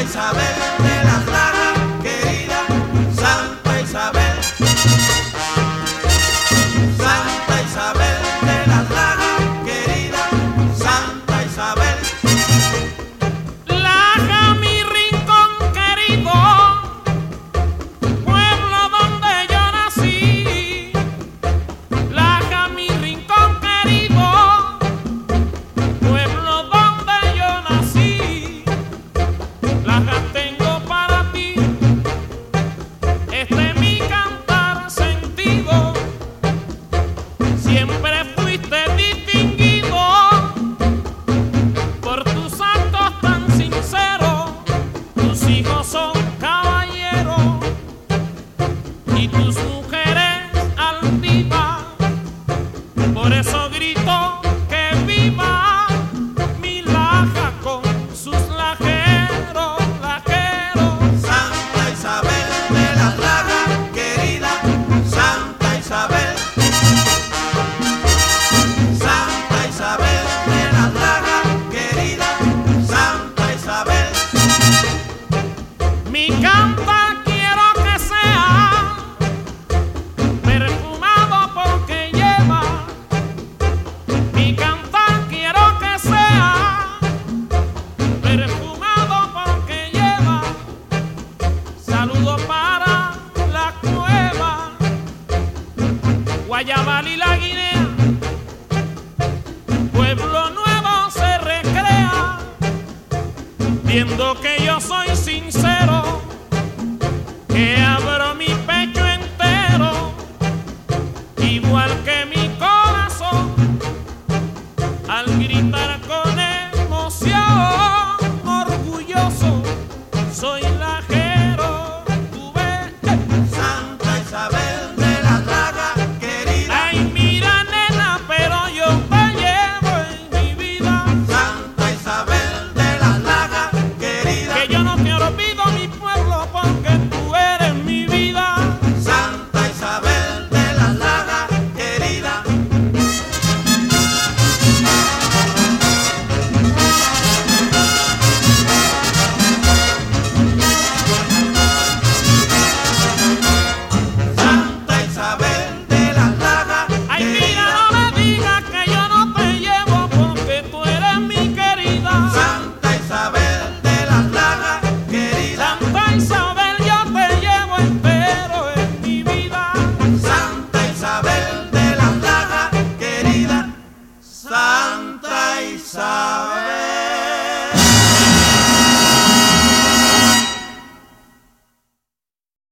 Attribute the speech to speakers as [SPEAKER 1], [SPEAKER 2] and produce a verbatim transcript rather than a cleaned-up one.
[SPEAKER 1] Isabel de las Lajas, querida Santa Isabel. Santa Isabel de las Lajas, querida Santa Isabel.
[SPEAKER 2] Laja, mi rincón querido, pueblo donde yo nací. Laja, mi rincón querido, pueblo donde yo nací. Laja, tengo para ti este mi cantar sentido. Siempre fuiste distinguido por tus actos tan sinceros. Tus hijos son caballeros y tus mujeres altivas. Por eso grito que viva mi Laja con sus lajeros, lajeros.
[SPEAKER 1] Santa Isabel de las Lajas, querida Santa Isabel. Santa Isabel de las Lajas, querida Santa Isabel.
[SPEAKER 2] Mi canta quiero que sea perfumado porque lleva. Mi canta quiero que sea perfumado porque lleva. Saludo para la cueva, Guayabal y la Guinea. Pueblo nuevo se recrea viendo que yo soy sincero, que